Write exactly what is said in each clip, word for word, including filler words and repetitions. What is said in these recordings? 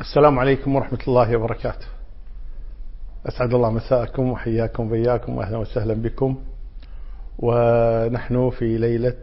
السلام عليكم ورحمة الله وبركاته. أسعد الله مساءكم وحياكم وإياكم وأهلا وسهلا بكم. ونحن في ليلة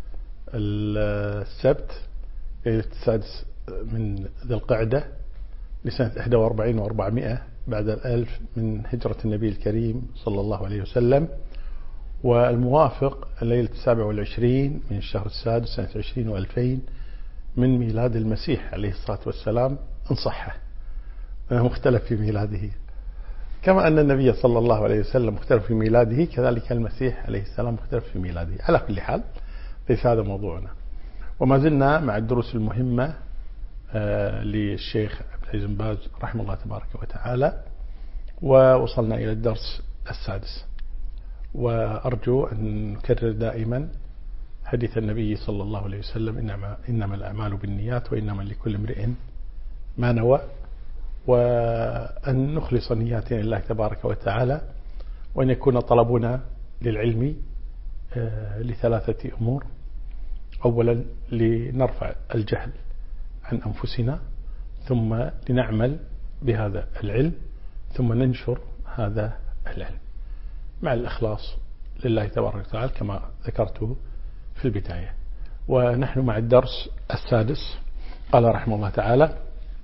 السبت، ليلة السادس من ذي القعدة لسنة إحدى وأربعين وأربعمائة بعد الألف من هجرة النبي الكريم صلى الله عليه وسلم، والموافق الليلة السابع والعشرين من الشهر السادس سنة عشرين وألفين من ميلاد المسيح عليه الصلاة والسلام إن صح. مختلف في ميلاده، كما أن النبي صلى الله عليه وسلم مختلف في ميلاده، كذلك المسيح عليه السلام مختلف في ميلاده. على كل حال ليس هذا موضوعنا، وما زلنا مع الدروس المهمة للشيخ عبد العزيز بن باز رحمه الله تبارك وتعالى، ووصلنا إلى الدرس السادس. وأرجو أن نكرر دائما حديث النبي صلى الله عليه وسلم: إنما, إنما الأعمال بالنيات وإنما لكل امرئ ما نوى، وأن نخلص نياتنا لله تبارك وتعالى، وأن يكون طلبنا للعلم لثلاثة أمور: أولا لنرفع الجهل عن أنفسنا، ثم لنعمل بهذا العلم، ثم ننشر هذا العلم مع الإخلاص لله تبارك وتعالى كما ذكرته في البداية. ونحن مع الدرس السادس. قال رحمه الله تعالى: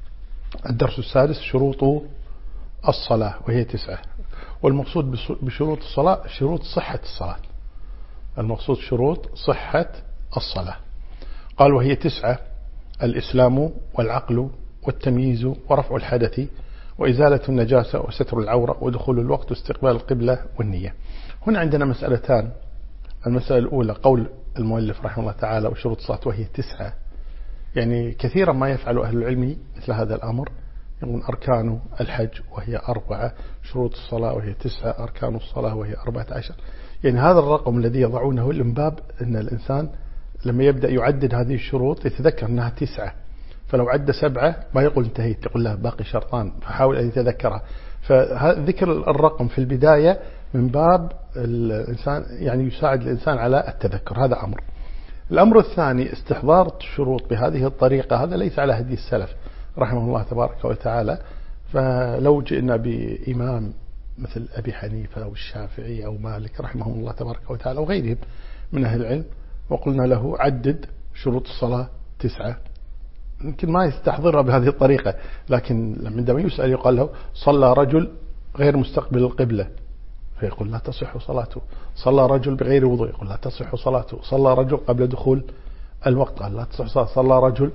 الدرس السادس: شروط الصلاة، وهي تسعة. والمقصود بشروط الصلاة شروط صحة الصلاة، المقصود شروط صحة الصلاة. قال: وهي تسعة: الإسلام والعقل والتمييز ورفع الحدث وإزالة النجاسة وستر العورة ودخول الوقت واستقبال القبلة والنية. هنا عندنا مسألتان. المسألة الأولى قول المؤلف رحمه الله تعالى: وشروط الصلاة وهي تسعة. يعني كثيرا ما يفعل أهل العلم مثل هذا الأمر، يقولون أركان الحج وهي أربعة، شروط الصلاة وهي تسعة، أركان الصلاة وهي أربعة عشر. يعني هذا الرقم الذي يضعونه من باب أن الإنسان لما يبدأ يعدد هذه الشروط يتذكر أنها تسعة، فلو عد سبعة ما يقول انتهيت، يقول له باقي شرطان، فحاول أن يتذكرها. فذكر الرقم في البداية من باب الإنسان يعني يساعد الإنسان على التذكر، هذا أمر. الأمر الثاني: استحضار الشروط بهذه الطريقة، هذا ليس على هدي السلف رحمه الله تبارك وتعالى. فلو جئنا بإمام مثل أبي حنيفة أو الشافعي أو مالك رحمه الله تبارك وتعالى وغيرهم من أهل العلم وقلنا له عدد شروط الصلاة تسعة، يمكن ما يستحضرها بهذه الطريقة، لكن عندما يسأل يقال له: صلى رجل غير مستقبل القبلة، فيقول لا تصح صلاته. صلى رجل بغير وضوء، يقول لا تصح صلاته. صلى رجل قبل دخول الوقت، قال لا تصح صلاته. صلى رجل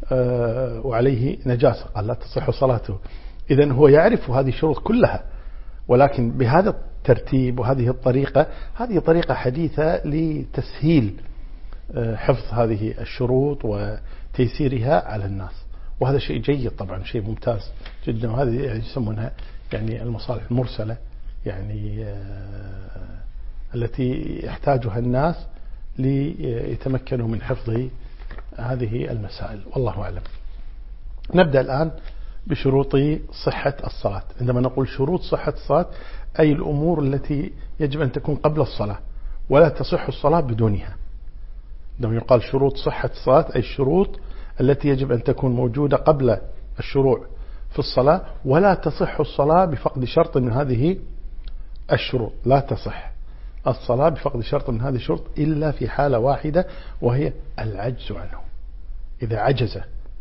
آه وعليه نجاسة، قال لا تصح صلاته. إذن هو يعرف هذه الشروط كلها، ولكن بهذا الترتيب وهذه الطريقة، هذه طريقة حديثة لتسهيل آه حفظ هذه الشروط وتيسيرها على الناس، وهذا شيء جيد طبعا، شيء ممتاز جدا. وهذه يعني يسمونها يعني المصالح المرسلة، يعني آه التي يحتاجها الناس ليتمكنوا من حفظ هذه المسائل، والله أعلم. نبدأ الآن بشروط صحة الصلاة. عندما نقول شروط صحة الصلاة أي الأمور التي يجب أن تكون قبل الصلاة ولا تصح الصلاة بدونها. عندما يقال شروط صحة الصلاة أي الشروط التي يجب أن تكون موجودة قبل الشروع في الصلاة، ولا تصح الصلاة بفقد شرط من هذه الشروط. لا تصح الصلاة بفقد شرط من هذه الشروط إلا في حالة واحدة، وهي العجز عنه. إذا عجز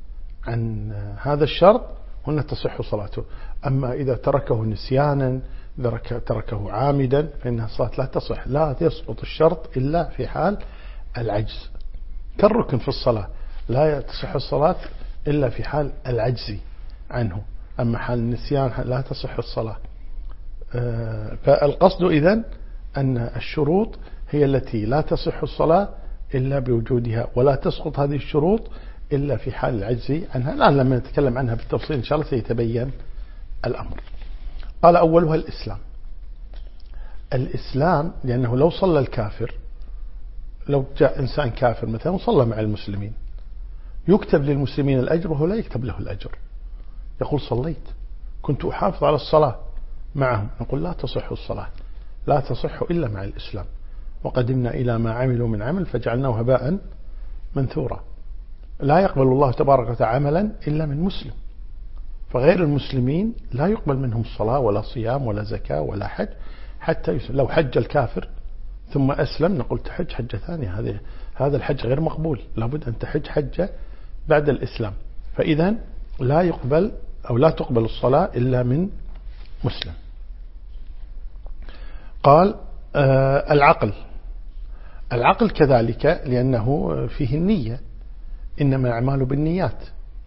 عن هذا الشرط هنا تصح صلاته. أما إذا تركه نسيانا، إذا تركه عامدا، فإن الصلاة لا تصح. لا يسقط الشرط إلا في حال العجز، كالركن في الصلاة لا تصح الصلاة إلا في حال العجز عنه. أما حال النسيان لا تصح الصلاة. فالقصد إذن أن الشروط هي التي لا تصح الصلاة إلا بوجودها، ولا تسقط هذه الشروط إلا في حال العجز عنها. الآن لما نتكلم عنها بالتفصيل إن شاء الله سيتبين الأمر. قال: أولها الإسلام. الإسلام لأنه لو صلى الكافر، لو جاء إنسان كافر مثلا وصلى مع المسلمين، يكتب للمسلمين الأجر وهو لا يكتب له الأجر. يقول: صليت، كنت أحافظ على الصلاة معهم. نقول: لا تصح الصلاة، لا تصح إلا مع الإسلام. وقدمنا إلى ما عملوا من عمل فجعلناه هباء منثورا. لا يقبل الله تبارك وتعالى عملا إلا من مسلم. فغير المسلمين لا يقبل منهم صلاة ولا صيام ولا زكاة ولا حج حتى يسلم. لو حج الكافر ثم أسلم نقول تحج حجة ثانية، هذا هذا الحج غير مقبول، لابد أن تحج حجة بعد الإسلام. فإذا لا يقبل أو لا تقبل الصلاة إلا من مسلم. قال آه العقل العقل كذلك لأنه فيه النية، إنما أعمال بالنيات،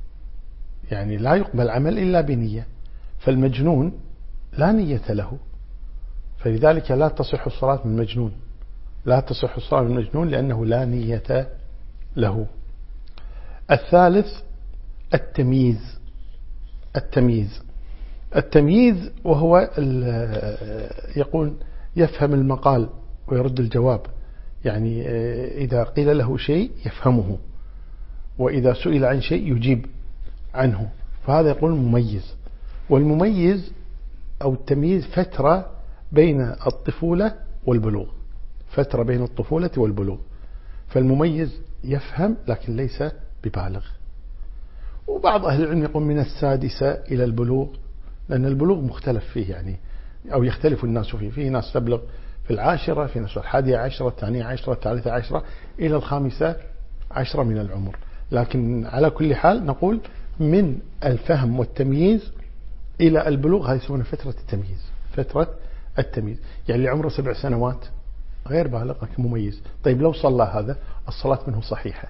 يعني لا يقبل عمل إلا بنية. فالمجنون لا نية له، فلذلك لا تصح الصلاة من المجنون، لا تصح الصلاة من المجنون لأنه لا نية له. الثالث التمييز التمييز التمييز وهو يقول يفهم المقال ويرد الجواب، يعني إذا قيل له شيء يفهمه، وإذا سئل عن شيء يجيب عنه، فهذا يقول مميز. والمميز أو التمييز فترة بين الطفولة والبلوغ، فترة بين الطفولة والبلوغ. فالمميز يفهم لكن ليس ببالغ. وبعض أهل العلم يقول من السادسة إلى البلوغ، لأن البلوغ مختلف فيه يعني، أو يختلف الناس فيه، فيه ناس تبلغ في العاشرة، في ناس الحادية عشرة، الثانية عشرة، الثالثة عشرة، إلى الخامسة عشرة من العمر. لكن على كل حال نقول من الفهم والتمييز إلى البلوغ، هذه يسمونها فترة التمييز، فترة التمييز. يعني اللي عمره سبع سنوات غير بالغ لكن مميز. طيب لو صلى هذا الصلاة منه صحيحة،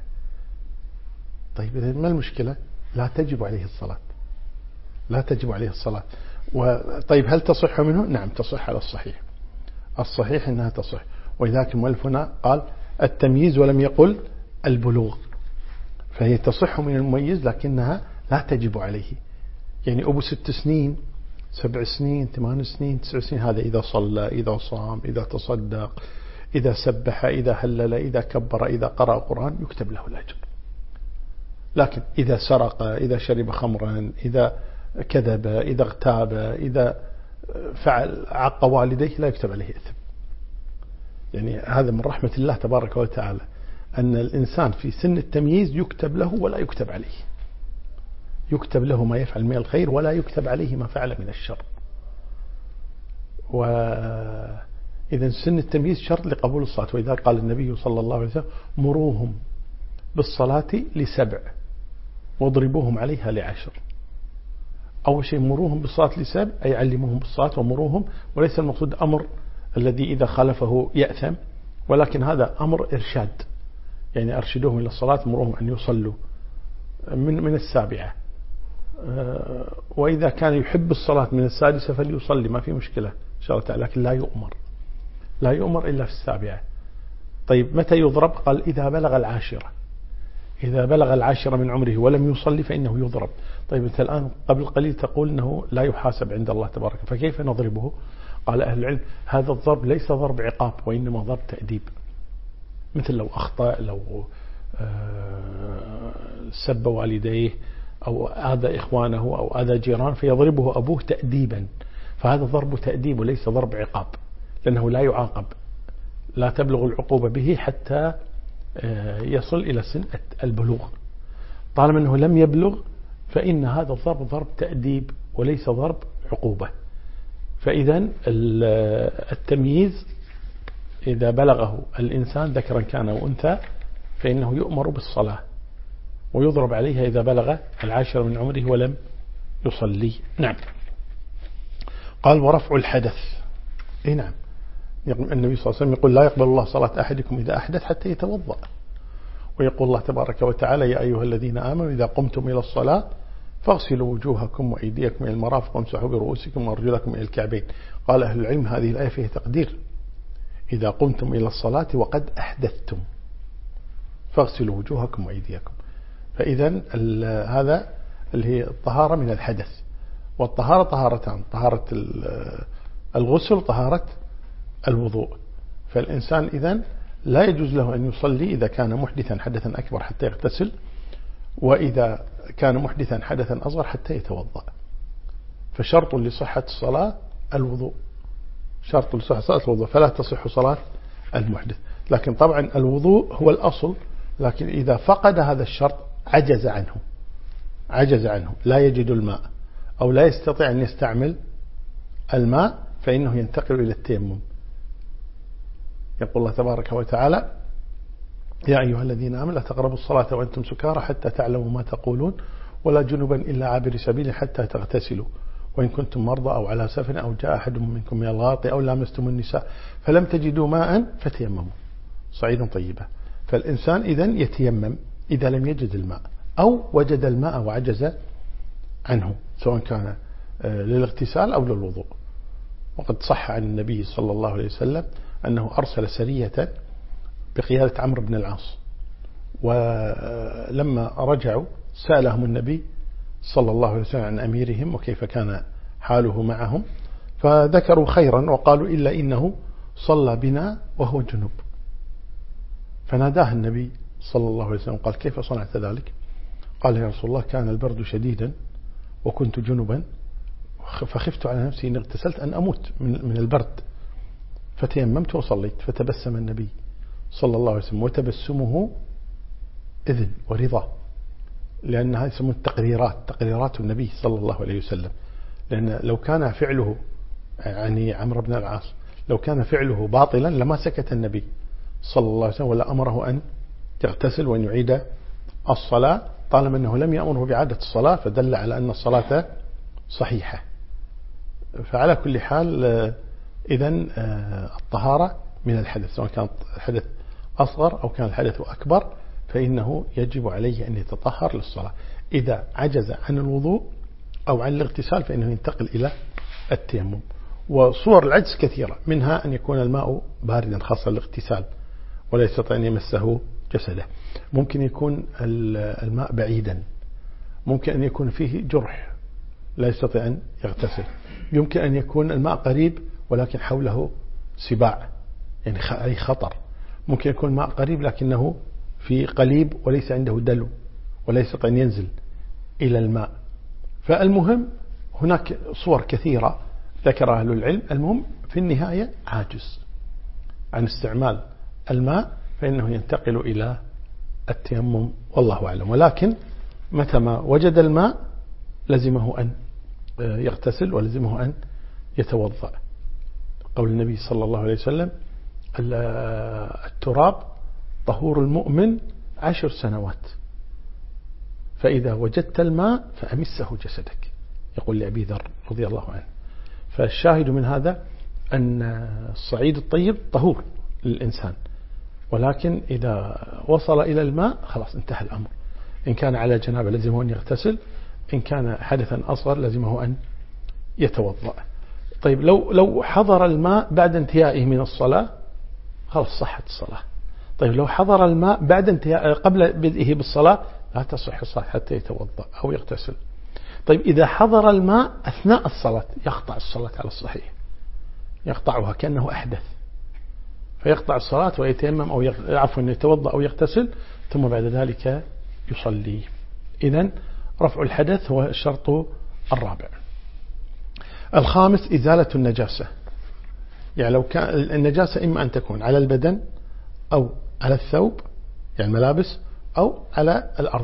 طيب إذا ما المشكلة؟ لا تجب عليه الصلاة، لا تجب عليه الصلاة. طيب هل تصح منه؟ نعم تصح على الصحيح، الصحيح أنها تصح. ولذلك المؤلف هنا قال التمييز ولم يقل البلوغ، فهي تصح من المميز لكنها لا تجب عليه. يعني أبو ست سنين، سبع سنين، ثمان سنين، تسع سنين، هذا إذا صلى، إذا صام، إذا تصدق، إذا سبح، إذا هلل، إذا كبر، إذا قرأ القرآن يكتب له الأجر. لكن إذا سرق، إذا شرب خمرا، إذا كذب، إذا اغتاب، إذا فعل عق والديه لا يكتب عليه إثم. يعني هذا من رحمة الله تبارك وتعالى أن الإنسان في سن التمييز يكتب له ولا يكتب عليه، يكتب له ما يفعل من الخير ولا يكتب عليه ما فعل من الشر. وإذا سن التمييز شرط لقبول الصلاة. وإذا قال النبي صلى الله عليه وسلم مروهم بالصلاة لسبع واضربوهم عليها لعشر. أول شيء مروهم بالصلاة لسبع أي علموهم بالصلاة ومروهم، وليس المقصود أمر الذي إذا خالفه يأثم، ولكن هذا أمر إرشاد، يعني أرشدوهم إلى الصلاة، مروهم أن يصلوا من من السابعة، وإذا كان يحب الصلاة من السادسة فليصلي، ما في مشكلة إن شاء الله تعالى، لكن لا يؤمر لا يؤمر إلا في السابعة. طيب متى يضرب؟ قال إذا بلغ العاشرة، إذا بلغ العاشرة من عمره ولم يصلي فإنه يضرب. طيب أنت الآن قبل قليل تقول أنه لا يحاسب عند الله تبارك، فكيف نضربه؟ قال أهل العلم هذا الضرب ليس ضرب عقاب وإنما ضرب تأديب، مثل لو أخطأ، لو سب والديه أو آذى إخوانه أو آذى جيران فيضربه أبوه تأديبا، فهذا ضرب تأديب وليس ضرب عقاب، لأنه لا يعاقب، لا تبلغ العقوبة به حتى يصل إلى سن البلوغ. طالما أنه لم يبلغ فإن هذا الضرب ضرب تأديب وليس ضرب عقوبة. فإذا التمييز إذا بلغه الإنسان ذكرا كان أو أنثى فإنه يؤمر بالصلاة ويضرب عليها إذا بلغ العاشر من عمره ولم يصلي. نعم. قال ورفع الحدث. إيه نعم، النبي صلى الله عليه وسلم يقول لا يقبل الله صلاة أحدكم إذا أحدث حتى يتوضأ. ويقول الله تبارك وتعالى يا أيها الذين آمنوا إذا قمتم إلى الصلاة فاغسلوا وجوهكم وأيديكم إلى المرافق وامسحوا برؤوسكم وأرجلكم إلى الكعبين. قال أهل العلم هذه الآية فيها تقدير، إذا قمتم إلى الصلاة وقد أحدثتم فاغسلوا وجوهكم وأيديكم. فإذا هذا اللي هي الطهارة من الحدث، والطهارة طهارتان، طهارة الغسل طهارة الوضوء. فالإنسان إذن لا يجوز له أن يصلي إذا كان محدثا حدثا أكبر حتى يغتسل، وإذا كان محدثا حدثا أصغر حتى يتوضأ. فشرط لصحة الصلاة الوضوء، شرط لصحة الصلاة الوضوء، فلا تصح صلاة المحدث. لكن طبعا الوضوء هو الأصل، لكن إذا فقد هذا الشرط عجز عنه عجز عنه لا يجد الماء أو لا يستطيع أن يستعمل الماء فإنه ينتقل إلى التيمم. يقول الله تبارك وتعالى: يا أيها الذين آمنوا لا تقربوا الصلاة وأنتم سكارى حتى تعلموا ما تقولون ولا جنبا إلا عابر سبيل حتى تغتسلوا وإن كنتم مرضى أو على سفر أو جاء أحد منكم من الغائط أو لامستم النساء فلم تجدوا ماء فتيمموا صعيدا طيبا. فالإنسان إذن يتيمم إذا لم يجد الماء أو وجد الماء وعجز عنه، سواء كان للاغتسال أو للوضوء. وقد صح عن النبي صلى الله عليه وسلم أنه أرسل سرية بقيادة عمرو بن العاص، ولما رجعوا سألهم النبي صلى الله عليه وسلم عن أميرهم وكيف كان حاله معهم، فذكروا خيرا وقالوا إلا إنه صلى بنا وهو جنوب. فناداه النبي صلى الله عليه وسلم قال: كيف صنعت ذلك؟ قال: يا رسول الله كان البرد شديدا وكنت جنبا فخفت على نفسي إن اغتسلت أن أموت من البرد فتيممت وصليت. فتبسم النبي صلى الله عليه وسلم، وتبسمه إذن ورضا، لأنها يسمون التقريرات، تقريرات النبي صلى الله عليه وسلم. لأن لو كان فعله يعني عمرو بن العاص لو كان فعله باطلا لما سكت النبي صلى الله عليه وسلم ولا أمره أن يغتسل وأن يعيد الصلاة، طالما أنه لم يأمره بعادة الصلاة فدل على أن الصلاة صحيحة. فعلى كل حال إذن الطهارة من الحدث، سواء كان الحدث أصغر أو كان الحدث أكبر، فإنه يجب عليه أن يتطهر للصلاة. إذا عجز عن الوضوء أو عن الاغتسال فإنه ينتقل إلى التيمم. وصور العجز كثيرة، منها أن يكون الماء باردا خاصة الاغتسال ولا يستطيع أن يمسه جسده. ممكن يكون الماء بعيدا، ممكن أن يكون فيه جرح لا يستطيع أن يغتسل، يمكن أن يكون الماء قريب ولكن حوله سباع يعني أي خطر، ممكن يكون الماء قريب لكنه في قليب وليس عنده دلو ولا يستطيع أن ينزل إلى الماء. فالمهم هناك صور كثيرة ذكرها أهل العلم. المهم في النهاية عاجز عن استعمال الماء فإنه ينتقل إلى التيمم والله أعلم. ولكن متى ما وجد الماء لزمه أن يغتسل ولزمه أن يتوضأ. قول النبي صلى الله عليه وسلم: التراب طهور المؤمن عشر سنوات فإذا وجدت الماء فأمسه جسدك، يقول لأبي ذر رضي الله عنه. فالشاهد من هذا أن الصعيد الطيب طهور للإنسان، ولكن إذا وصل إلى الماء خلاص انتهى الأمر. إن كان على جنابة لزمه أن يغتسل، إن كان حدثا أصغر لزمه أن يتوضأ. طيب لو لو حضر الماء بعد انتهائه من الصلاة خلاص صحت الصلاة. طيب لو حضر الماء بعد انتهاء قبل بدئه بالصلاة لا تصح الصلاة حتى يتوضأ أو يغتسل. طيب إذا حضر الماء أثناء الصلاة يقطع الصلاة على الصحيح، يقطعها كأنه أحدث، فيقطع الصلاة ويتيمم أو عفوا يتوضأ أو يغتسل ثم بعد ذلك يصلي. إذن رفع الحدث هو الشرط الرابع. الخامس إزالة النجاسة. يعني لو كان النجاسة إما أن تكون على البدن أو على الثوب يعني الملابس أو على الأرض،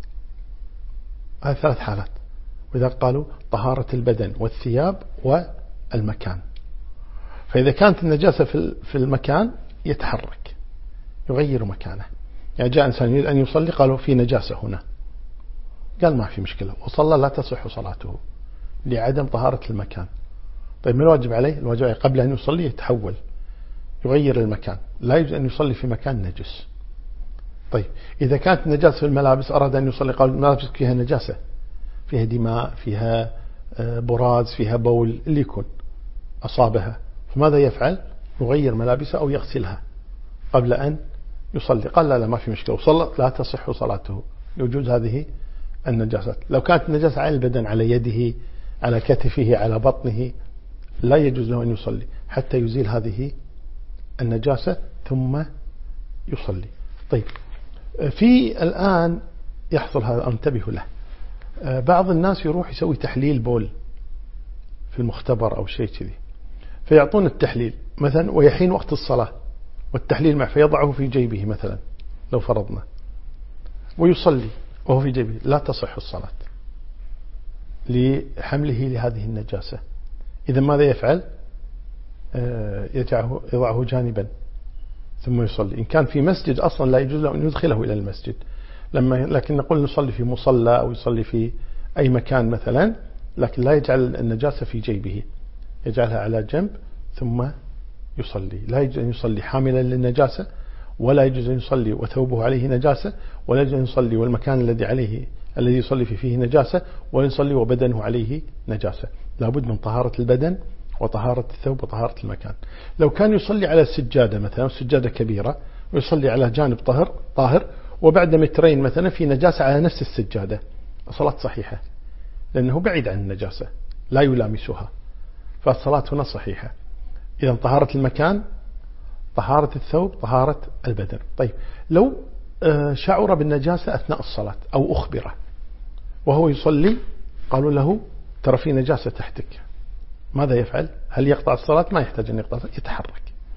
هذه ثلاث حالات. وإذا قالوا طهارة البدن والثياب والمكان. فإذا كانت النجاسة في المكان يتحرك يغير مكانه. يعني جاء إنسان يريد أن يصلي قالوا في نجاسة هنا، قال ما في مشكلة وصلى لا تصح صلاته لعدم طهارة المكان. طيب ما الواجب عليه؟ الواجب عليه قبل أن يصلي يتحول يغير المكان، لا يجوز أن يصلي في مكان نجس. طيب إذا كانت النجاسة في الملابس أراد أن يصلي قال الملابس فيها نجاسة، فيها دماء فيها براز فيها بول اللي يكون أصابها، فماذا يفعل؟ يغير ملابسه أو يغسلها قبل أن يصلي. قال لا لا ما في مشكلة وصلى لا تصح صلاته لوجود هذه النجاسات. لو كانت النجاسة على البدن على يده على كتفه على بطنه لا يجوز له أن يصلي حتى يزيل هذه النجاسة ثم يصلي. طيب في الآن يحصل هذا انتبهوا له، بعض الناس يروح يسوي تحليل بول في المختبر أو شيء كذي، فيعطون التحليل مثلا ويحين وقت الصلاة والتحليل معه فيضعه في جيبه مثلا لو فرضنا ويصلي وهو في جيبه، لا تصح الصلاة. لحمله لهذه النجاسة. إذا ماذا يفعل؟ يجعله يضعه جانبا ثم يصلي. إن كان في مسجد أصلا لا يجوز له أن يدخله إلى المسجد، لما لكن نقول نصلي في مصلى أو يصلي في أي مكان مثلا، لكن لا يجعل النجاسة في جيبه، يجعلها على جنب ثم يصلي. لا يجوز أن يصلي حاملا للنجاسة، ولا يجوز أن يصلي وثوبه عليه نجاسة، ولا يجوز أن يصلي والمكان الذي عليه الذي يصلي فيه, فيه نجاسة، ولا يصلي وبدنه عليه نجاسة. لابد من طهارة البدن وطهارة الثوب وطهارة المكان. لو كان يصلي على السجادة مثلا، سجادة كبيرة، ويصلي على جانب طاهر طاهر وبعد مترين مثلا في نجاسة على نفس السجادة، الصلاة صحيحة، لأنه بعيد عن النجاسة لا يلامسها، فالصلاة هنا صحيحة. إذا طهارة المكان، طهارة الثوب، طهارة البدن. طيب لو شعر بالنجاسة أثناء الصلاة أو أخبره وهو يصلي قالوا له ترى في نجاسة تحتك، ماذا يفعل؟ هل يقطع الصلاة؟ ما يحتاج أن يقطع، يتحرك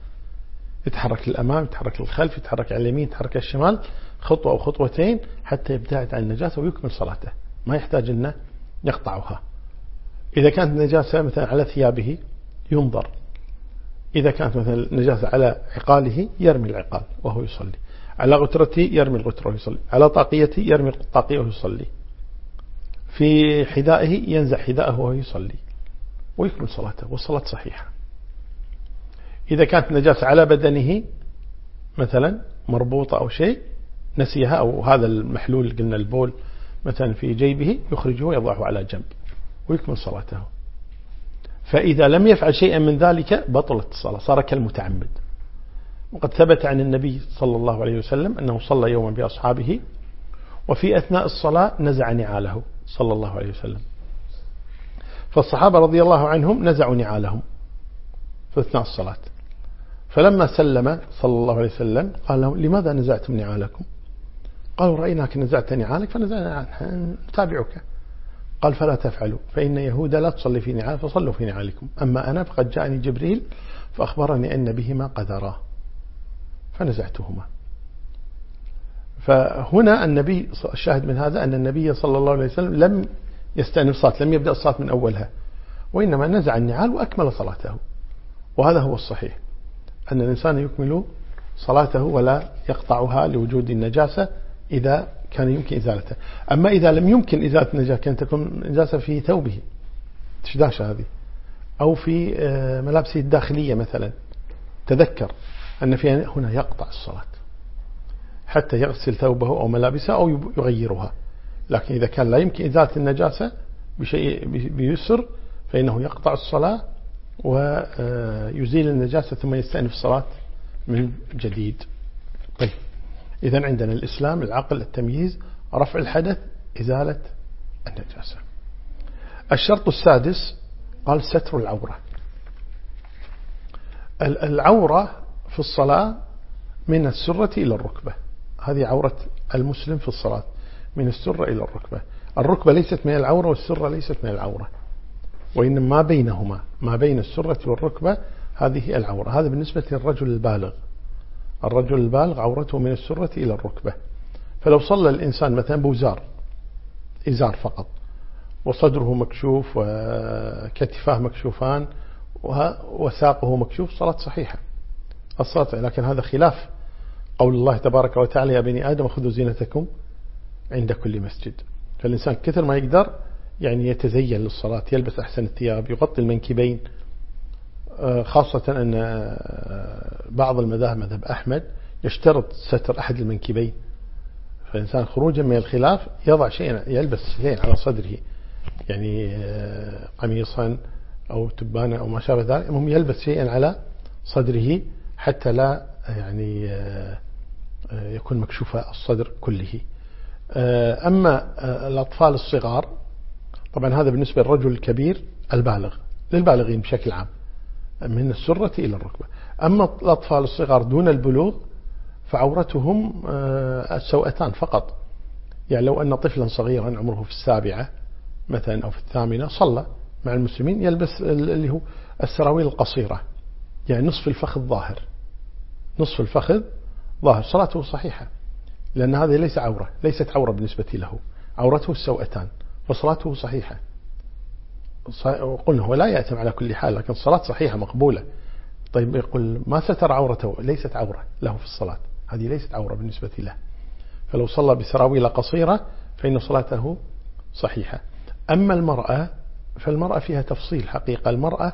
يتحرك للأمام، يتحرك للخلف، يتحرك على اليمين، يتحرك على الشمال، خطوة أو خطوتين حتى يبتعد عن النجاسة ويكمل صلاته، ما يحتاج أن يقطعها. إذا كانت النجاسة مثلا على ثيابه ينظر، إذا كانت مثلا نجاسة على عقاله يرمي العقال وهو يصلي، على غترته يرمي الغترة وهو يصلي، على طاقيته يرمي الطاقية وهو يصلي، في حذائه ينزع حذائه وهو يصلي ويكمل صلاته والصلاة صحيحة. إذا كانت نجاسة على بدنه مثلا مربوطة أو شيء نسيها، أو هذا المحلول قلنا البول مثلا في جيبه، يخرجه ويضعه على جنب ويكمل صلاته. فإذا لم يفعل شيئا من ذلك بطلت الصلاة، صار كالمتعمد. وقد ثبت عن النبي صلى الله عليه وسلم أنه صلى يوما بأصحابه وفي أثناء الصلاة نزع نعاله صلى الله عليه وسلم، فالصحابة رضي الله عنهم نزعوا نعالهم في أثناء الصلاة، فلما سلم صلى الله عليه وسلم قال لهم لماذا نزعتم نعالكم؟ قالوا رأيناك نزعت نعالك فنزعنا نتابعك. قال فلا تفعلوا فإن يهودا لا تصلي في نعال فصلوا في نعالكم، أما أنا فقد جاءني جبريل فأخبرني أن بهما قدرا فنزعتهما. فهنا النبي الشاهد من هذا أن النبي صلى الله عليه وسلم لم يستأنف الصلاة، لم يبدأ الصلاة من أولها، وإنما نزع النعال وأكمل صلاته. وهذا هو الصحيح، أن الإنسان يكمل صلاته ولا يقطعها لوجود النجاسة إذا كان يمكن إزالتها. أما إذا لم يمكن إزالة النجاسة، كانت تكون نجاسة في ثوبه تشداش هذه، أو في ملابسه الداخلية مثلا، تذكر أن في هنا يقطع الصلاة حتى يغسل ثوبه أو ملابسه أو يغيرها. لكن إذا كان لا يمكن إزالة النجاسة بشيء بيسر فإنه يقطع الصلاة ويزيل النجاسة ثم يستأنف الصلاة من جديد. طيب إذن عندنا الإسلام، العقل، التمييز، رفع الحدث، إزالة النجاسة. الشرط السادس قال ستر العورة. العورة في الصلاة من السرة إلى الركبة، هذه عورة المسلم في الصلاة من السرة إلى الركبة. الركبة ليست من العورة والسرة ليست من العورة، وإنما ما بينهما، ما بين السرة والركبة هذه العورة. هذا بالنسبة للرجل البالغ، الرجل البالغ عورته من السرة إلى الركبة. فلو صلى الإنسان مثلا بوزار، إزار فقط، وصدره مكشوف وكتفاه مكشوفان وساقه مكشوف، صلاة صحيحة الصلاة. لكن هذا خلاف قول الله تبارك وتعالى يا بني آدم خذوا زينتكم عند كل مسجد. فالإنسان كثر ما يقدر يعني يتزين للصلاة، يلبس أحسن الثياب، يغطي المنكبين، خاصة أن بعض المذاهب مذهب أحمد يشترط ستر أحد المنكبين. فالإنسان خروجا من الخلاف يضع شيئا، يلبس شيئا على صدره، يعني قميصا أو تبانا أو ما شابه ذلك، المهم يلبس شيئا على صدره حتى لا يعني يكون مكشوف الصدر كله. أما الأطفال الصغار طبعا هذا بالنسبة للرجل الكبير البالغ، للبالغين بشكل عام من السرة إلى الركبة. أما الأطفال الصغار دون البلوغ فعورتهم السوأتان فقط. يعني لو أن طفلا صغيرا عمره في السابعة مثلا أو في الثامنة صلى مع المسلمين يلبس اللي هو السراويل القصيرة، يعني نصف الفخذ ظاهر، نصف الفخذ ظاهر، صلاته صحيحة، لأن هذه ليس عورة، ليست عورة بالنسبة له، عورته السوأتان، فصلاته صحيحة وقلنا هو لا يأتم على كل حال، لكن الصلاة صحيحة مقبولة. طيب يقول ما ستر عورته، ليست عورة له في الصلاة، هذه ليست عورة بالنسبة له، فلو صلى بسراويل قصيرة فإن صلاته صحيحة. أما المرأة فالمرأة فيها تفصيل حقيقة، المرأة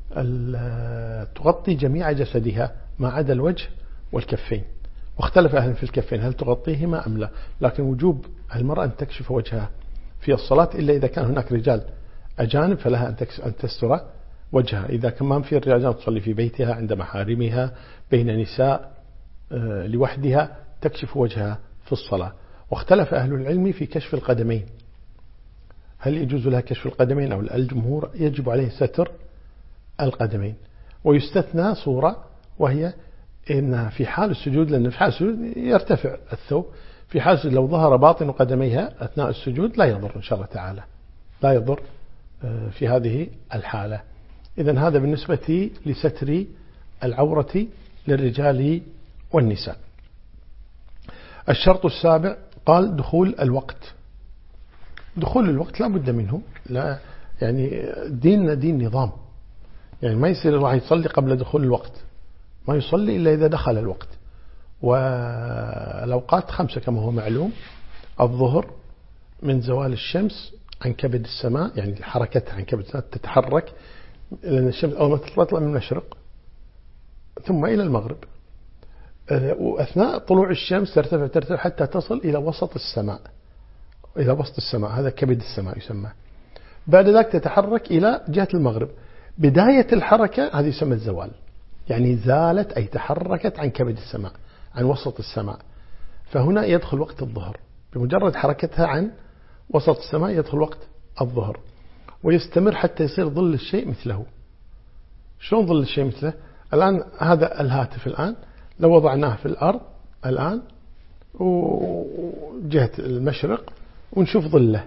تغطي جميع جسدها ما عدا الوجه والكفين، واختلف أهل في الكفين هل تغطيهما أم لا، لكن وجوب المرأة أن تكشف وجهها في الصلاة إلا إذا كان هناك رجال أجانب فلها أن تستر وجهها. إذا كان ما في الرجال تصلي في بيتها عند محارمها بين نساء لوحدها تكشف وجهها في الصلاة. واختلف أهل العلم في كشف القدمين، هل يجوز لها كشف القدمين أو لا؟ الجمهور يجب عليه ستر القدمين، ويستثنى صورة وهي إن في حال السجود، لأن في حال السجود يرتفع الثوب، في حال السجود لو ظهر باطن قدميها أثناء السجود لا يضر إن شاء الله تعالى، لا يضر في هذه الحالة. إذن هذا بالنسبة لستر العورة للرجال والنساء. الشرط السابع قال دخول الوقت. دخول الوقت لا بد منه، لا يعني ديننا دين نظام، يعني ما يصير الله يصلي قبل دخول الوقت، ما يصلي إلا إذا دخل الوقت. والأوقات خمسة كما هو معلوم: الظهر من زوال الشمس عن كبد السماء، يعني حركتها عن كبد السماء تتحرك، لأن الشمس أول ما تطلع من المشرق ثم إلى المغرب، وأثناء طلوع الشمس ترتفع ترتفع حتى تصل إلى وسط السماء، إلى وسط السماء، هذا كبد السماء يسمى. بعد ذلك تتحرك إلى جهة المغرب، بداية الحركة هذه يسمى الزوال، يعني زالت أي تحركت عن كبد السماء عن وسط السماء، فهنا يدخل وقت الظهر، بمجرد حركتها عن وسط السماء يدخل وقت الظهر، ويستمر حتى يصير ظل الشيء مثله. شلون ظل الشيء مثله؟ الآن هذا الهاتف الآن لو وضعناه في الأرض الآن وجهة المشرق ونشوف ظله،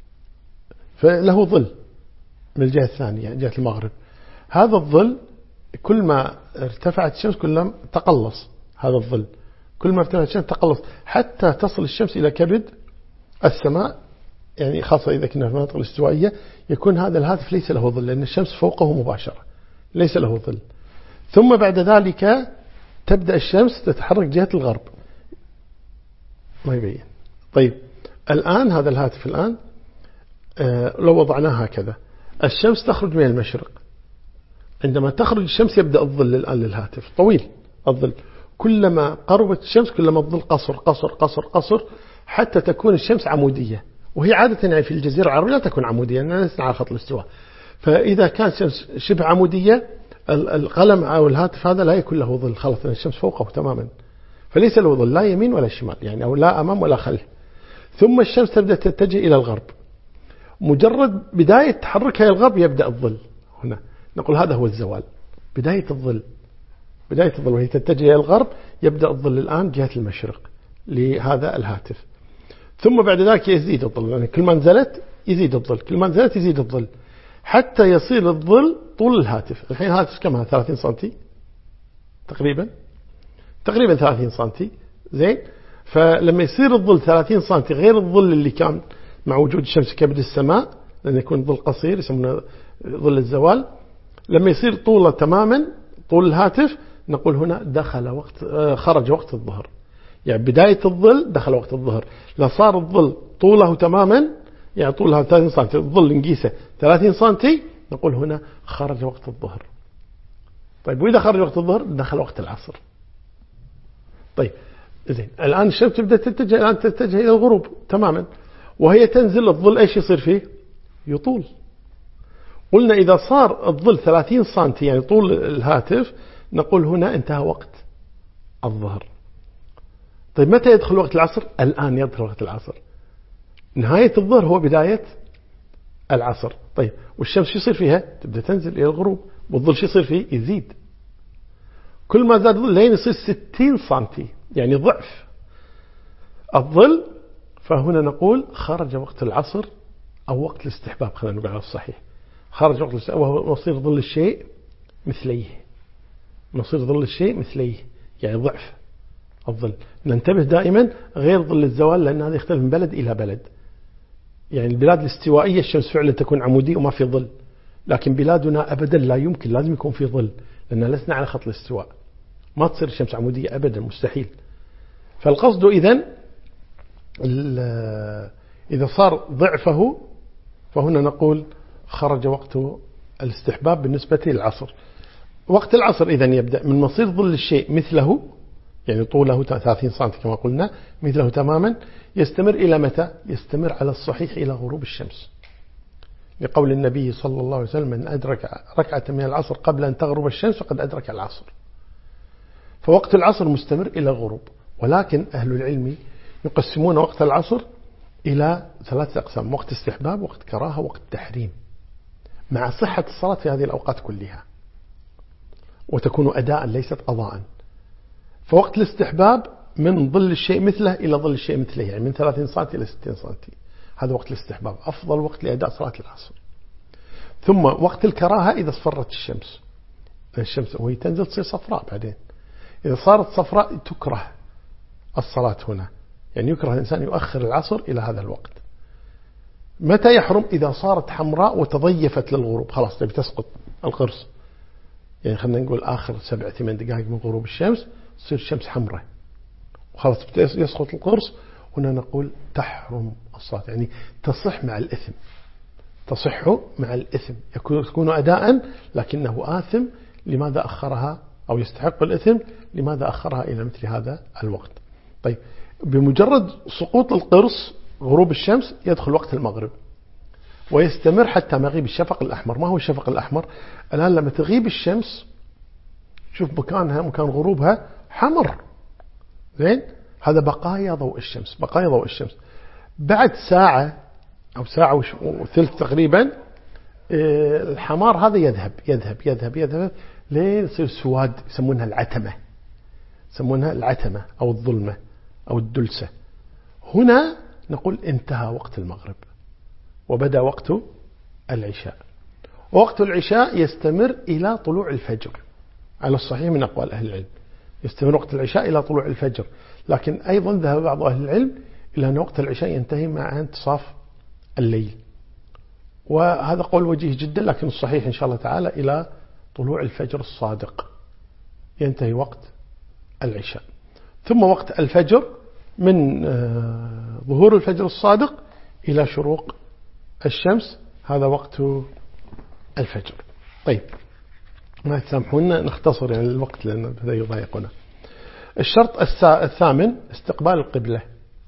فله ظل من الجهة الثانية جهة المغرب، هذا الظل كل ما ارتفعت الشمس كل ما تقلص، هذا الظل كل ما ارتفعت الشمس تقلص حتى تصل الشمس إلى كبد السماء، يعني خاصة إذا كنا في المناطق الاستوائية يكون هذا الهاتف ليس له ظل لأن الشمس فوقه مباشرة، ليس له ظل. ثم بعد ذلك تبدأ الشمس تتحرك جهة الغرب، ما يبين. طيب الآن هذا الهاتف الآن آه لو وضعناه هكذا، الشمس تخرج من المشرق، عندما تخرج الشمس يبدأ الظل الآن للهاتف طويل، الظل كلما قربت الشمس كلما الظل قصر قصر قصر قصر حتى تكون الشمس عمودية، وهي عادة يعني في الجزيرة العربية لا تكون عمودية لأننا لسنا على خط الاستواء، فإذا كانت الشمس شبه عمودية القلم أو الهاتف هذا لا يكون له ظل خلاص، لأن الشمس فوقه تماما، فليس له ظل لا يمين ولا شمال، يعني أو لا أمام ولا خلف. ثم الشمس تبدأ تتجه إلى الغرب، مجرد بداية تحركها إلى الغرب يبدأ الظل، هنا نقول هذا هو الزوال، بداية الظل، بداية الظل وهي تتجه إلى الغرب يبدأ الظل الآن جهة المشرق لهذا الهاتف. ثم بعد ذلك يزيد الظل، يعني كل ما نزلت يزيد الظل، كل ما نزلت يزيد الظل حتى يصير الظل طول الهاتف. الحين الهاتف كم؟ ثلاثين سنتي تقريبا، تقريبا ثلاثين سنتي، زين. فلما يصير الظل ثلاثين سنتي غير الظل اللي كان مع وجود الشمس كبد السماء، لأن يكون ظل قصير يسمونه ظل الزوال، لما يصير طوله تماما طول الهاتف نقول هنا دخل وقت خرج وقت الظهر، يعني بداية الظل دخل وقت الظهر. لا صار الظل طوله تماما يعني طولها ثلاثين سنتي، الظل نقيسه ثلاثين سنتي نقول هنا خرج وقت الظهر. طيب وإذا خرج وقت الظهر دخل وقت العصر. طيب زين، الآن الشمس تبدأ تتجه، الآن تتجه إلى الغروب تماما، وهي تنزل الظل ايش يصير فيه؟ يطول. قلنا إذا صار الظل ثلاثين سنتي يعني طول الهاتف نقول هنا انتهى وقت الظهر. طيب متى يدخل وقت العصر؟ الآن يدخل وقت العصر، نهاية الظهر هو بداية العصر. طيب والشمس شو يصير فيها؟ تبدأ تنزل إلى الغروب، والظل شو يصير فيه؟ يزيد، كل ما زاد الظل لين يصير ستين سنتي يعني ضعف الظل، فهنا نقول خرج وقت العصر أو وقت الاستحباب، خلينا نقول على الصحيح خرج وقت الاستحباب، وهو مصير ظل الشيء مثليه، مصير ظل الشيء مثليه يعني ضعف الظل. ننتبه دائما غير ظل الزوال لأن هذا يختلف من بلد إلى بلد، يعني البلاد الاستوائية الشمس فعلا تكون عمودية وما في ظل، لكن بلادنا أبدا لا يمكن، لازم يكون في ظل، لأننا لسنا على خط الاستواء، ما تصير الشمس عمودية أبدا، مستحيل. فالقصد إذن إذا صار ضعفه فهنا نقول خرج وقت الاستحباب بالنسبة للعصر. وقت العصر إذن يبدأ من مصير ظل الشيء مثله، يعني طوله ثلاثين سنتي كما قلنا مثله تماما، يستمر إلى متى؟ يستمر على الصحيح إلى غروب الشمس، لقول النبي صلى الله عليه وسلم: من أدرك ركعة من العصر قبل أن تغرب الشمس فقد أدرك العصر. فوقت العصر مستمر إلى الغروب. ولكن أهل العلم يقسمون وقت العصر إلى ثلاثة أقسام: وقت استحباب، وقت كراهة، وقت تحريم، مع صحة الصلاة في هذه الأوقات كلها، وتكون أداء ليست قضاء. فوقت الاستحباب من ظل الشيء مثله إلى ظل الشيء مثله، يعني من ثلاثين سنتي إلى ستين سنتي، هذا وقت الاستحباب، أفضل وقت لأداء صلاة العصر. ثم وقت الكراهة إذا اصفرت الشمس، الشمس وهي تنزل تصير صفراء، بعدين إذا صارت صفراء تكره الصلاة هنا، يعني يكره الإنسان يؤخر العصر إلى هذا الوقت. متى يحرم؟ إذا صارت حمراء وتضيفت للغروب، خلاص تبي تسقط القرص، يعني خلينا نقول آخر سبع ثمان دقائق من غروب الشمس تصير الشمس حمراء وخلاص يسقط القرص، هنا نقول تحرم الصلاة، يعني تصح مع الإثم، تصح مع الإثم، يكون أداء لكنه آثم. لماذا أخرها؟ أو يستحق الإثم لماذا أخرها إلى مثل هذا الوقت؟ طيب، بمجرد سقوط القرص غروب الشمس يدخل وقت المغرب ويستمر حتى مغيب الشفق الأحمر. ما هو الشفق الأحمر؟ الآن لما تغيب الشمس شوف مكانها، مكان غروبها حمر، زين، هذا بقايا ضوء الشمس، بقايا ضوء الشمس. بعد ساعة أو ساعة وثلث تقريبا الحمار هذا يذهب يذهب يذهب يذهب لين يصير سواد، يسمونها العتمة، يسمونها العتمة أو الظلمة أو الدلسة. هنا نقول انتهى وقت المغرب وبدأ وقت العشاء. وقت العشاء يستمر إلى طلوع الفجر على الصحيح من أقوال أهل العلم، يستمر وقت العشاء إلى طلوع الفجر. لكن أيضا ذهب بعض أهل العلم إلى أن وقت العشاء ينتهي مع انتصاف الليل، وهذا قول وجيه جدا، لكن الصحيح إن شاء الله تعالى إلى طلوع الفجر الصادق ينتهي وقت العشاء. ثم وقت الفجر من ظهور الفجر الصادق إلى شروق الشمس، هذا وقت الفجر. طيب، ما تسامحونا نختصر يعني الوقت لأنه هذا يضايقنا. الشرط الثامن استقبال القبلة.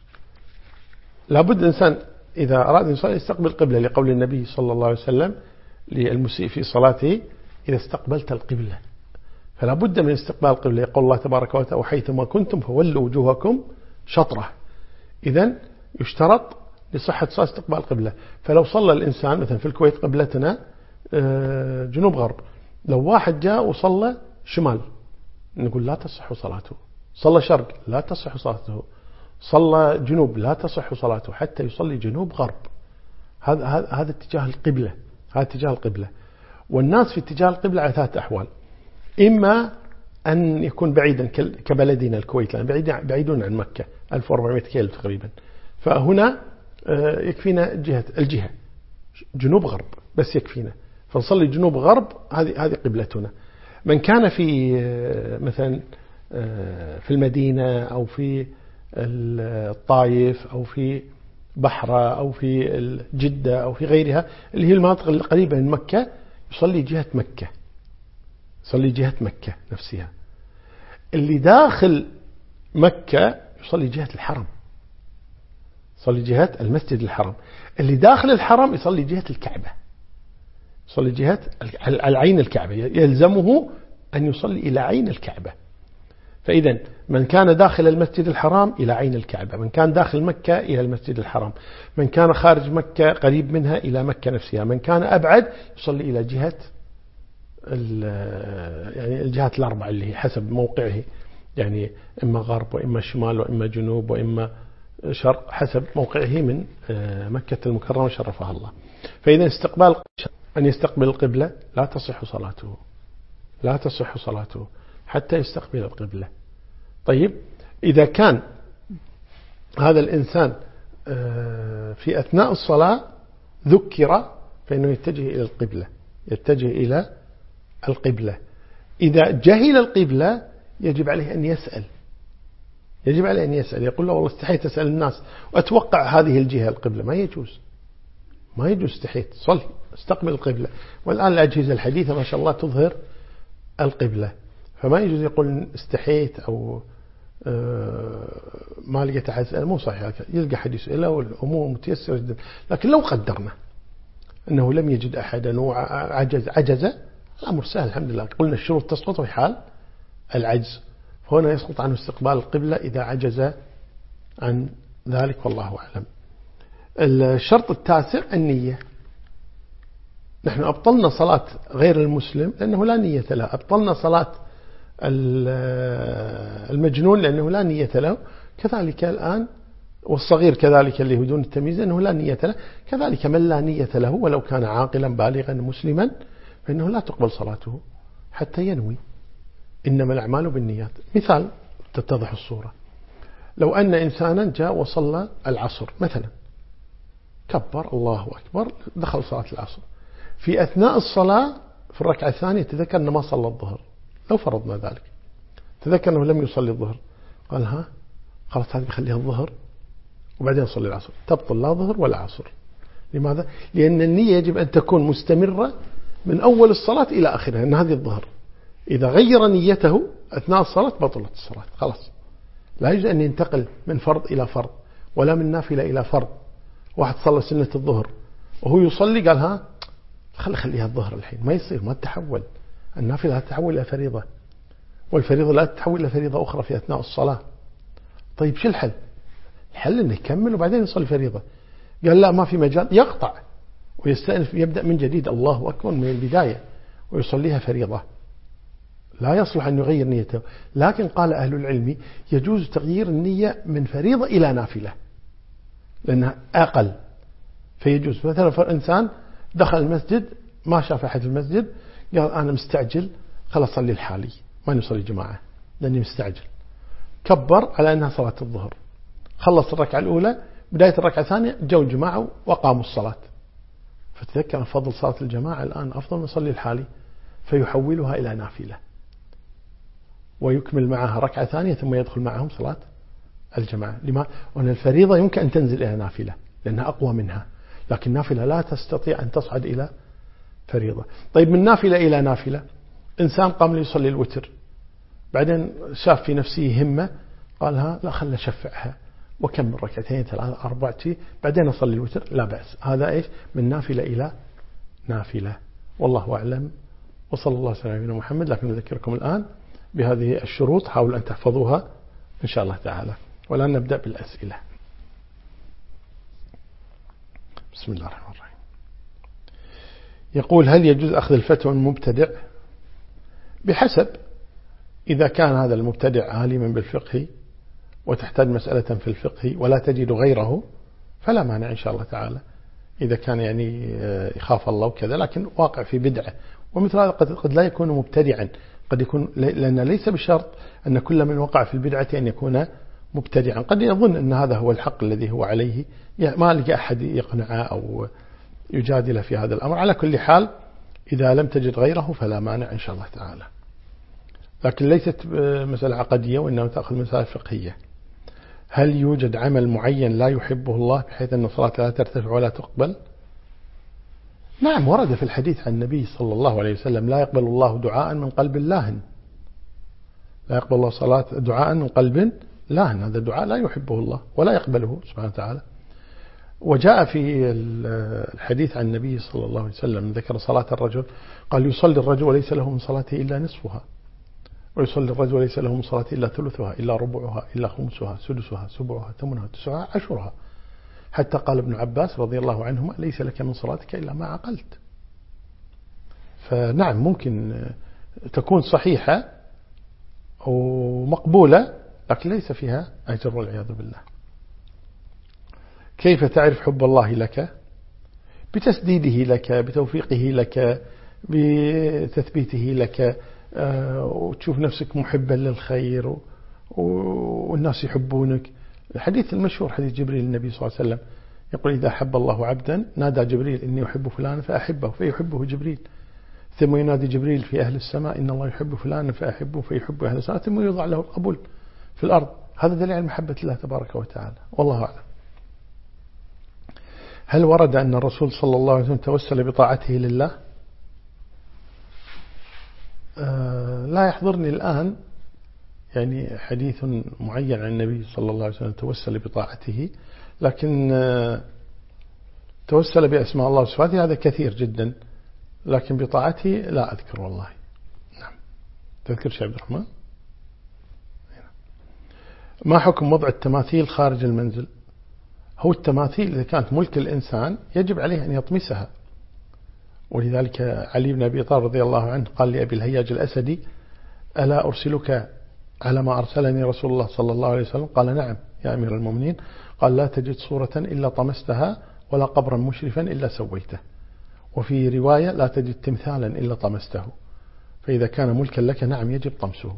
لابد الإنسان إذا أراد أن يصلي يستقبل القبلة، لقول النبي صلى الله عليه وسلم للمسيء في صلاته: إذا استقبلت القبلة. فلا بد من استقبال القبلة، يقول الله تبارك وتعالى: وحيثما كنتم فولوا وجوهكم شطرة. إذن يشترط لصحة صلاة استقبال القبلة. فلو صلى الإنسان مثلا في الكويت قبلتنا جنوب غرب، لو واحد جاء وصلى شمال نقول لا تصح صلاته، صلى شرق لا تصح صلاته، صلى جنوب لا تصح صلاته، حتى يصلي جنوب غرب. هذا هذا اتجاه القبلة، هذا اتجاه القبلة. والناس في اتجاه القبلة على ثلاث أحوال: إما أن يكون بعيدا كبلدنا الكويت، لأن بعيد بعيدون عن مكة ألف وأربعمائة كيلو تقريبا، فهنا يكفينا جهة الجهة جنوب غرب بس يكفينا، فنصلي جنوب غرب، هذه هذه قبلتنا. من كان في مثلا في المدينة أو في الطائف أو في بحرة أو في جدة أو في غيرها اللي هي المناطق القريبة من مكة، يصلي جهة مكة، يصلي جهة مكة نفسها. اللي داخل مكة يصلي جهة الحرم، يصلي جهة المسجد الحرام. اللي داخل الحرم يصلي جهة الكعبة، يصلي جهة العين الكعبة، يلزمه أن يصلي إلى عين الكعبة. فإذا من كان داخل المسجد الحرام إلى عين الكعبة، من كان داخل مكة إلى المسجد الحرام، من كان خارج مكة قريب منها إلى مكة نفسها، من كان أبعد يصلي إلى جهة يعني الجهات الأربعة اللي هي حسب موقعه، يعني إما غرب وإما شمال وإما جنوب وإما شرق حسب موقعه من مكة المكرمة شرفها الله. فإذا استقبال أن يستقبل القبلة لا تصح صلاته، لا تصح صلاته حتى يستقبل القبلة. طيب، إذا كان هذا الإنسان في أثناء الصلاة ذكر فإنه يتجه إلى القبلة، يتجه إلى القبلة. إذا جهل القبلة يجب عليه أن يسأل يجب عليه أن يسأل يقول له والله استحيت أسأل الناس وأتوقع هذه الجهة القبلة. ما يجوز ما يجوز استحيت صلي استقبل القبلة. والآن الأجهزة الحديثة ما شاء الله تظهر القبلة، فما يجوز يقول استحيت أو ما لقيت أحد يسأل. مو صحيح، يلقى حد يسأله والأمور متيسرة جدا. لكن لو قدرنا أنه لم يجد أحدا وعجز عجز الأمر سهل الحمد لله. قلنا الشروط تسقط في حال العجز، فهنا يسقط عنه استقبال القبلة إذا عجز عن ذلك والله أعلم. الشرط التاسع النية. نحن أبطلنا صلاة غير المسلم لأنه لا نية له، أبطلنا صلاة المجنون لأنه لا نية له، كذلك الآن والصغير كذلك اللي هو دون التمييز أنه لا نية له، كذلك من لا نية له ولو كان عاقلا بالغا مسلما فإنه لا تقبل صلاته حتى ينوي. إنما الأعمال بالنيات. مثال تتضح الصورة، لو أن إنسانا جاء وصلى العصر مثلا، كبر الله أكبر دخل صلاة العصر، في أثناء الصلاة في الركعة الثانية تذكر أنه ما صلى الظهر، لو فرضنا ذلك تذكر أنه لم يصلي الظهر، قال ها خلاص هذه بخليها الظهر وبعدين يصلي العصر، تبطل لا ظهر ولا عصر. لماذا؟ لأن النية يجب أن تكون مستمرة من أول الصلاة إلى آخرها، أن هذه الظهر. إذا غير نيته أثناء الصلاة بطلت الصلاة خلاص. لا يجوز أن ينتقل من فرض إلى فرض ولا من نافلة إلى فرض. واحد صلى سنة الظهر وهو يصلي قال ها خلي خليها الظهر الحين، ما يصير، ما تتحول. النافلة لا تتحول إلى فريضة والفريضة لا تتحول إلى فريضة أخرى في أثناء الصلاة. طيب شو الحل؟ الحل أنه يكمل وبعدين يصلي فريضة. قال لا ما في مجال، يقطع ويستأنف يبدأ من جديد الله أكبر من البداية ويصليها فريضة. لا يصلح أن يغير نيته. لكن قال أهل العلم يجوز تغيير النية من فريضة إلى نافلة لأنها أقل، فيجوز. مثلا إنسان دخل المسجد ما شاف أحد في المسجد قال أنا مستعجل خلاص صلي الحالي ما نصلي جماعة لأني مستعجل، كبر على أنها صلاة الظهر، خلص الركعة الأولى، بداية الركعة الثانية جو الجماعة وقاموا الصلاة، فتذكر فضل صلاة الجماعة الآن أفضل من صلي الحالي، فيحولها إلى نافلة ويكمل معها ركعة ثانية ثم يدخل معهم صلاة الجماعة. لما؟ وأن الفريضة يمكن أن تنزل إلى نافلة لأنها أقوى منها، لكن نافلة لا تستطيع أن تصعد إلى فريضة. طيب من نافلة إلى نافلة، إنسان قام ليصلي الوتر بعدين شاف في نفسه همة قال ها لا خلنا شفعها وكمل ركعتين ثلاثة أربعة بعدين أصلي الوتر، لا بأس. هذا إيش؟ من نافلة إلى نافلة. والله أعلم، وصلى الله على نبينا محمد. لكن نذكركم الآن بهذه الشروط، حاولوا أن تحفظوها إن شاء الله تعالى. والآن نبدأ بالأسئلة. بسم الله الرحمن الرحيم. يقول هل يجوز أخذ الفتوى من مبتدع؟ بحسب، إذا كان هذا المبتدع عالما بالفقه وتحتاج مسألة في الفقه ولا تجد غيره فلا مانع إن شاء الله تعالى، إذا كان يعني يخاف الله وكذا، لكن واقع في بدعة ومثل هذا قد, قد لا يكون مبتدعا، قد يكون، لأن ليس بشرط أن كل من وقع في البدعة أن يكون مبتدعا، قد يظن أن هذا هو الحق الذي هو عليه، ما لقى أحد يقنعه أو يجادل في هذا الأمر. على كل حال إذا لم تجد غيره فلا مانع إن شاء الله تعالى، لكن ليست مسألة عقدية وإنما تأخذ مسألة فقهية. هل يوجد عمل معين لا يحبه الله بحيث أن الصلاة لا ترتفع ولا تقبل؟ نعم، ورد في الحديث عن النبي صلى الله عليه وسلم لا يقبل الله دعاء من قلب لاهن، لا يقبل الله صلاة دعاء من قلب لاهن، هذا الدعاء لا يحبه الله ولا يقبله سبحانه وتعالى. وجاء في الحديث عن النبي صلى الله عليه وسلم ذكر صلاة الرجل قال يصلي الرجل وليس له من صلاته إلا نصفها، ويصلي الرجل وليس له من صلاته إلا ثلثها إلا ربعها إلا خمسها سدسها سبعها ثمنها تسعها عشرها، حتى قال ابن عباس رضي الله عنهما ليس لك من صلاتك إلا ما عقلت. فنعم ممكن تكون صحيحة ومقبولة لكن ليس فيها أجر والعياذ بالله. كيف تعرف حب الله لك؟ بتسديده لك، بتوفيقه لك، بتثبيته لك، وتشوف نفسك محبا للخير والناس يحبونك. الحديث المشهور حديث جبريل النبي صلى الله عليه وسلم يقول إذا أحب الله عبدا نادى جبريل إني أحب فلانا فأحبه فيحبه جبريل، ثم ينادي جبريل في أهل السماء إن الله يحب فلانا فأحبه فيحب أهل السماء، ثم يوضع له القبول في الأرض. هذا دليل على محبة الله تبارك وتعالى، والله أعلم. هل ورد أن الرسول صلى الله عليه وسلم توسل بطاعته لله؟ آه لا يحضرني الآن يعني حديث معين عن النبي صلى الله عليه وسلم توسل بطاعته، لكن آه توسل بأسماء الله وصفاته هذا كثير جدا، لكن بطاعته لا أذكر والله. نعم. تذكر شيء عبد الرحمن؟ ما حكم وضع التماثيل خارج المنزل؟ هو التماثيل إذا كانت ملك الإنسان يجب عليه أن يطمسها، ولذلك علي بن أبي طالب رضي الله عنه قال لأبي الهياج الأسدي ألا أرسلك على ما أرسلني رسول الله صلى الله عليه وسلم؟ قال نعم يا أمير المؤمنين. قال لا تجد صورة إلا طمستها ولا قبرا مشرفا إلا سويته، وفي رواية لا تجد تمثالا إلا طمسته. فإذا كان ملكا لك نعم يجب طمسه.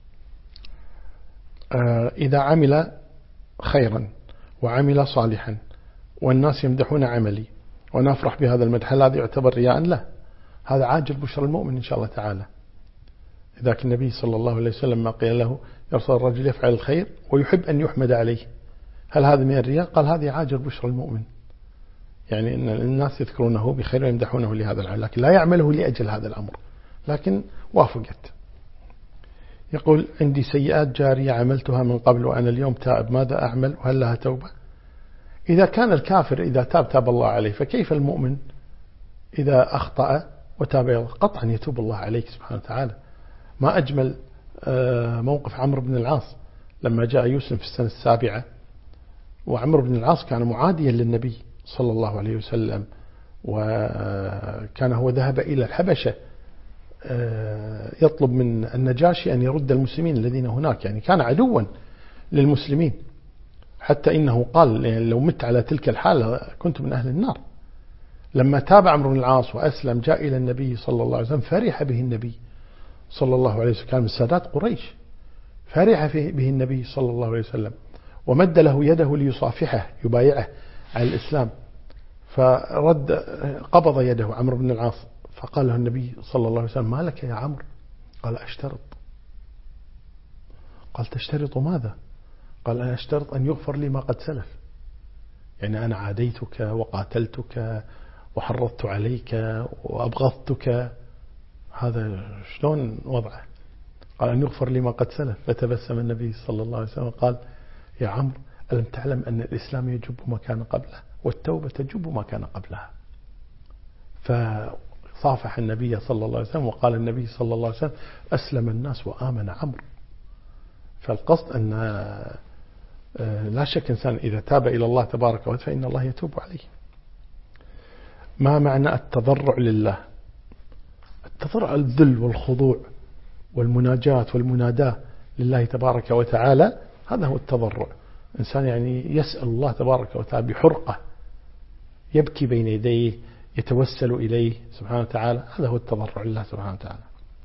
إذا عمل خيرا وعمل صالحا والناس يمدحون عملي وأنا أفرح بهذا المدح، هذا يعتبر رياء له؟ هذا عاجل بشر المؤمن إن شاء الله تعالى. ذاك النبي صلى الله عليه وسلم ما قيل له يرسل الرجل يفعل الخير ويحب أن يحمد عليه، هل هذا من الرياء؟ قال هذه عاجل بشر المؤمن، يعني أن الناس يذكرونه بخير ويمدحونه لهذا العمل، لكن لا يعمله لأجل هذا الأمر، لكن وافقت. يقول عندي سيئات جارية عملتها من قبل وأنا اليوم تائب، ماذا أعمل وهل لها توبة؟ إذا كان الكافر إذا تاب تاب الله عليه، فكيف المؤمن إذا أخطأ وتاب؟ قطعا يتوب الله عليك سبحانه وتعالى. ما أجمل موقف عمرو بن العاص لما جاء يوسف في السنة السابعة، وعمرو بن العاص كان معاديا للنبي صلى الله عليه وسلم، وكان هو ذهب إلى الحبشة يطلب من النجاشي أن يرد المسلمين الذين هناك، يعني كان عدوا للمسلمين، حتى إنه قال لو مت على تلك الحالة كنت من أهل النار. لما تاب عمرو بن العاص وأسلم جاء إلى النبي صلى الله عليه وسلم، فرح به النبي صلى الله عليه وسلم، كان من سادات قريش، فرح به النبي صلى الله عليه وسلم ومد له يده ليصافحه يبايعه على الإسلام، فرد قبض يده عمرو بن العاص، فقال له النبي صلى الله عليه وسلم ما لك يا عمرو؟ قال أشترط. قال تشترط ماذا؟ قال أنا أشترط أن يغفر لي ما قد سلف، يعني أنا عاديتك وقاتلتك وحرضت عليك وأبغضتك، هذا شلون وضعه؟ قال أن يغفر لي ما قد سلف. فتبسم النبي صلى الله عليه وسلم وقال يا عمرو ألم تعلم أن الإسلام يجب ما كان قبله والتوبة تجب ما كان قبلها؟ فصافح النبي صلى الله عليه وسلم، وقال النبي صلى الله عليه وسلم أسلم الناس وآمن عمرو. فالقصد أن لا شك إنسان إذا تاب إلى الله تبارك وتعالى فإن الله يتوب عليه. ما معنى التضرع لله؟ التضرع الذل والخضوع والمناجاة والمناداة لله تبارك وتعالى، هذا هو التضرع. إنسان يعني يسأل الله تبارك وتعالى بحرقة، يبكي بين يديه، يتوسل إليه سبحانه وتعالى، هذا هو التضرع لله سبحانه وتعالى.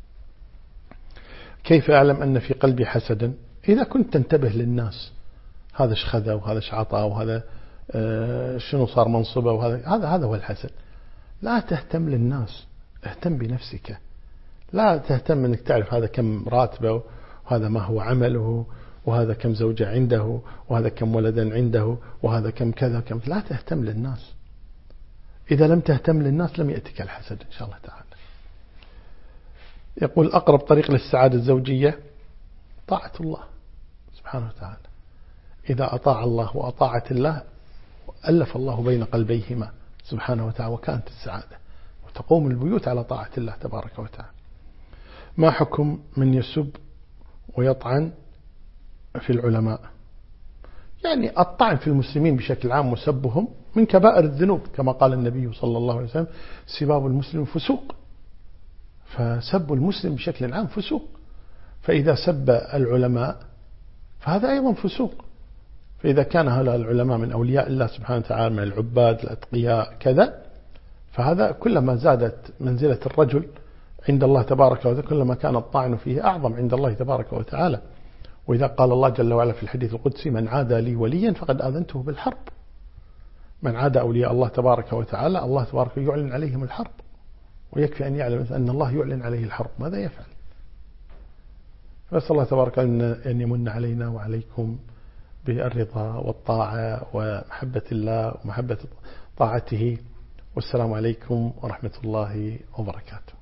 كيف أعلم أن في قلبي حسدا؟ إذا كنت تنتبه للناس، هذا شخذ وهذا شعطى وهذا شنو صار منصبه، وهذا هذا هذا هو الحسد. لا تهتم للناس، اهتم بنفسك. لا تهتم أنك تعرف هذا كم راتبه وهذا ما هو عمله وهذا كم زوجة عنده وهذا كم ولدا عنده وهذا كم كذا كم. لا تهتم للناس. إذا لم تهتم للناس لم يأتك الحسد إن شاء الله تعالى. يقول أقرب طريق للسعادة الزوجية طاعة الله سبحانه وتعالى. إذا أطاع الله وأطاعت الله ألف الله بين قلبيهما سبحانه وتعالى، وكانت السعادة، وتقوم البيوت على طاعة الله تبارك وتعالى. ما حكم من يسب ويطعن في العلماء؟ يعني الطعن في المسلمين بشكل عام وسبهم من كبائر الذنوب، كما قال النبي صلى الله عليه وسلم سباب المسلم فسوق، فسب المسلم بشكل عام فسوق. فإذا سب العلماء فهذا أيضا فسوق. فإذا كان هؤلاء العلماء من أولياء الله سبحانه وتعالى، من العباد الأتقياء كذا، فهذا كلما زادت منزلة الرجل عند الله تبارك وتعالى كلما كان الطعن فيه أعظم عند الله تبارك وتعالى. وإذا قال الله جل وعلا في الحديث القدسي من عادى لي وليا فقد آذنته بالحرب. من عادى أولياء الله تبارك وتعالى الله تبارك يعلن عليهم الحرب. ويكفي أن يعلم أن الله يعلن عليه الحرب ماذا يفعل؟ فأسأل الله تبارك أن يمن علينا وعليكم بالرضا والطاعة ومحبة الله ومحبة طاعته. والسلام عليكم ورحمة الله وبركاته.